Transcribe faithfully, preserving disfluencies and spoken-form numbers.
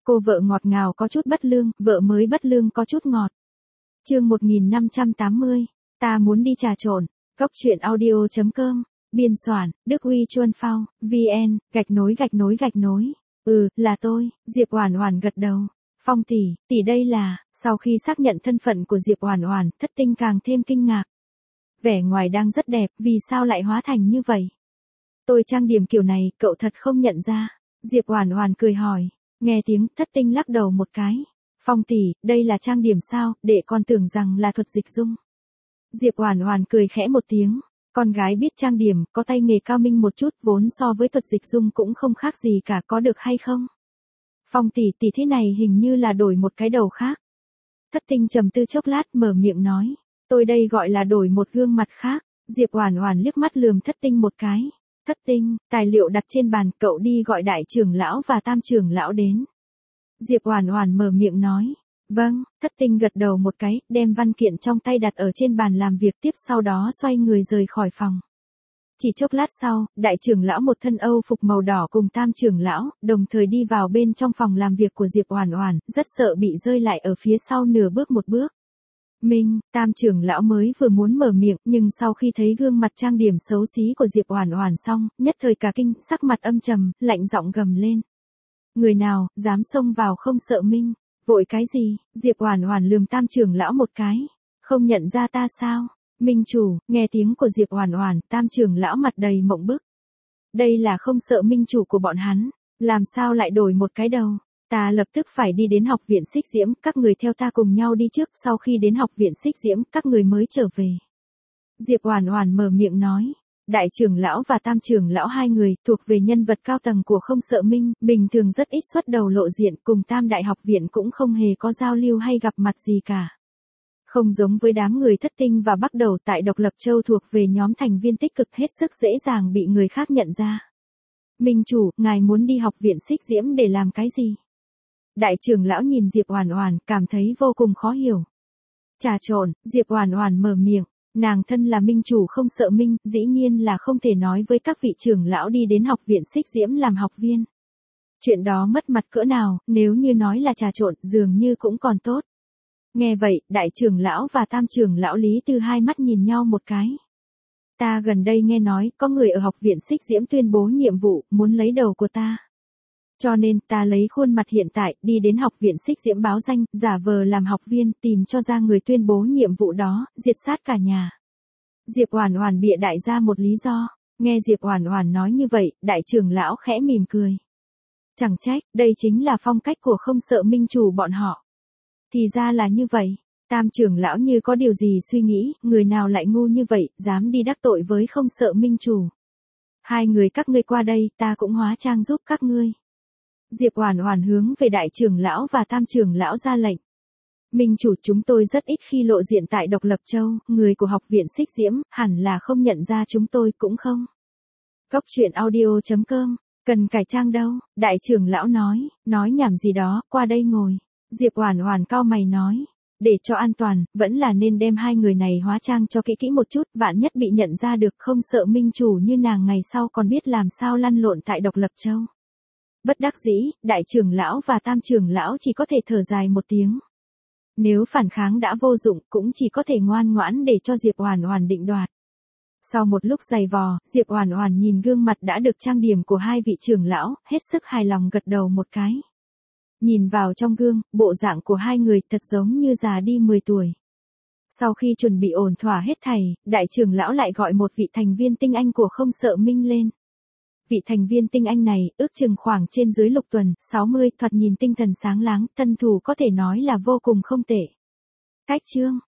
Cô vợ ngọt ngào có chút bất lương, vợ mới bất lương có chút ngọt. Chương một nghìn năm trăm tám mươi, ta muốn đi trà trộn. Góc truyện audio chấm com, biên soạn, Đức Huy Chuân Phao, vê en, gạch nối gạch nối gạch nối. Ừ, là tôi, Diệp Oản Oản gật đầu. Phong tỷ, tỷ đây là, sau khi xác nhận thân phận của Diệp Oản Oản, Thất Tinh càng thêm kinh ngạc. Vẻ ngoài đang rất đẹp, vì sao lại hóa thành như vậy? Tôi trang điểm kiểu này, cậu thật không nhận ra. Diệp Oản Oản cười hỏi. Nghe tiếng, Thất Tinh lắc đầu một cái. Phong tỷ, đây là trang điểm sao, để con tưởng rằng là thuật dịch dung. Diệp Oản Oản cười khẽ một tiếng. Con gái biết trang điểm, có tay nghề cao minh một chút, vốn so với thuật dịch dung cũng không khác gì cả, có được hay không? Phong tỷ, tỷ thế này hình như là đổi một cái đầu khác. Thất Tinh trầm tư chốc lát, mở miệng nói. Tôi đây gọi là đổi một gương mặt khác. Diệp Oản Oản liếc mắt lườm Thất Tinh một cái. Thất Tinh, tài liệu đặt trên bàn, cậu đi gọi đại trưởng lão và tam trưởng lão đến. Diệp Oản Oản mở miệng nói. Vâng, Thất Tinh gật đầu một cái, đem văn kiện trong tay đặt ở trên bàn làm việc tiếp, sau đó xoay người rời khỏi phòng. Chỉ chốc lát sau, đại trưởng lão một thân Âu phục màu đỏ cùng tam trưởng lão, đồng thời đi vào bên trong phòng làm việc của Diệp Oản Oản, rất sợ bị rơi lại ở phía sau nửa bước một bước. Minh, tam trưởng lão mới vừa muốn mở miệng, nhưng sau khi thấy gương mặt trang điểm xấu xí của Diệp Oản Oản xong, nhất thời cả kinh, sắc mặt âm trầm, lạnh giọng gầm lên. Người nào, dám xông vào không sợ Minh? Vội cái gì? Diệp Oản Oản lườm tam trưởng lão một cái. Không nhận ra ta sao? Minh chủ, nghe tiếng của Diệp Oản Oản, tam trưởng lão mặt đầy mộng bức. Đây là không sợ Minh chủ của bọn hắn, làm sao lại đổi một cái đầu? Ta lập tức phải đi đến học viện Xích Diễm, các người theo ta cùng nhau đi trước, sau khi đến học viện Xích Diễm, các người mới trở về. Diệp Oản Oản mở miệng nói. Đại trưởng lão và tam trưởng lão hai người, thuộc về nhân vật cao tầng của Không Sợ Minh, bình thường rất ít xuất đầu lộ diện, cùng tam đại học viện cũng không hề có giao lưu hay gặp mặt gì cả. Không giống với đám người Thất Tinh và Bắc Đầu tại Độc Lập Châu thuộc về nhóm thành viên tích cực, hết sức dễ dàng bị người khác nhận ra. Minh chủ, ngài muốn đi học viện Xích Diễm để làm cái gì? Đại trưởng lão nhìn Diệp Oản Oản, cảm thấy vô cùng khó hiểu. Trà trộn, Diệp Oản Oản mở miệng. Nàng thân là minh chủ Không Sợ Minh, dĩ nhiên là không thể nói với các vị trưởng lão đi đến học viện Xích Diễm làm học viên. Chuyện đó mất mặt cỡ nào, nếu như nói là trà trộn, dường như cũng còn tốt. Nghe vậy, đại trưởng lão và tam trưởng lão Lý Tư hai mắt nhìn nhau một cái. Ta gần đây nghe nói, có người ở học viện Xích Diễm tuyên bố nhiệm vụ, muốn lấy đầu của ta. Cho nên, ta lấy khuôn mặt hiện tại, đi đến học viện Xích Diễm báo danh, giả vờ làm học viên, tìm cho ra người tuyên bố nhiệm vụ đó, diệt sát cả nhà. Diệp Oản Oản bịa đại ra một lý do. Nghe Diệp Oản Oản nói như vậy, đại trưởng lão khẽ mỉm cười. Chẳng trách, đây chính là phong cách của Không Sợ Minh chủ bọn họ. Thì ra là như vậy. Tam trưởng lão như có điều gì suy nghĩ, người nào lại ngu như vậy, dám đi đắc tội với Không Sợ Minh chủ. Hai người các ngươi qua đây, ta cũng hóa trang giúp các ngươi. Diệp Oản Oản hướng về đại trưởng lão và tam trưởng lão ra lệnh. Minh chủ, chúng tôi rất ít khi lộ diện tại Độc Lập Châu, người của học viện Xích Diễm, hẳn là không nhận ra chúng tôi cũng không. Góc truyện audio chấm com, cần cải trang đâu? Đại trưởng lão nói, nói nhảm gì đó, qua đây ngồi. Diệp Oản Oản cau mày nói, để cho an toàn, vẫn là nên đem hai người này hóa trang cho kỹ kỹ một chút, vạn nhất bị nhận ra được, Không Sợ Minh chủ như nàng ngày sau còn biết làm sao lăn lộn tại Độc Lập Châu. Bất đắc dĩ, đại trưởng lão và tam trưởng lão chỉ có thể thở dài một tiếng. Nếu phản kháng đã vô dụng, cũng chỉ có thể ngoan ngoãn để cho Diệp Oản Oản định đoạt. Sau một lúc giày vò, Diệp Oản Oản nhìn gương mặt đã được trang điểm của hai vị trưởng lão, hết sức hài lòng gật đầu một cái. Nhìn vào trong gương, bộ dạng của hai người thật giống như già đi mười tuổi. Sau khi chuẩn bị ổn thỏa hết thảy, đại trưởng lão lại gọi một vị thành viên tinh anh của Không Sợ Minh lên. Vị thành viên tinh anh này, ước chừng khoảng trên dưới lục tuần, sáu mươi, thoạt nhìn tinh thần sáng láng, thân thủ có thể nói là vô cùng không tệ. Cách chương,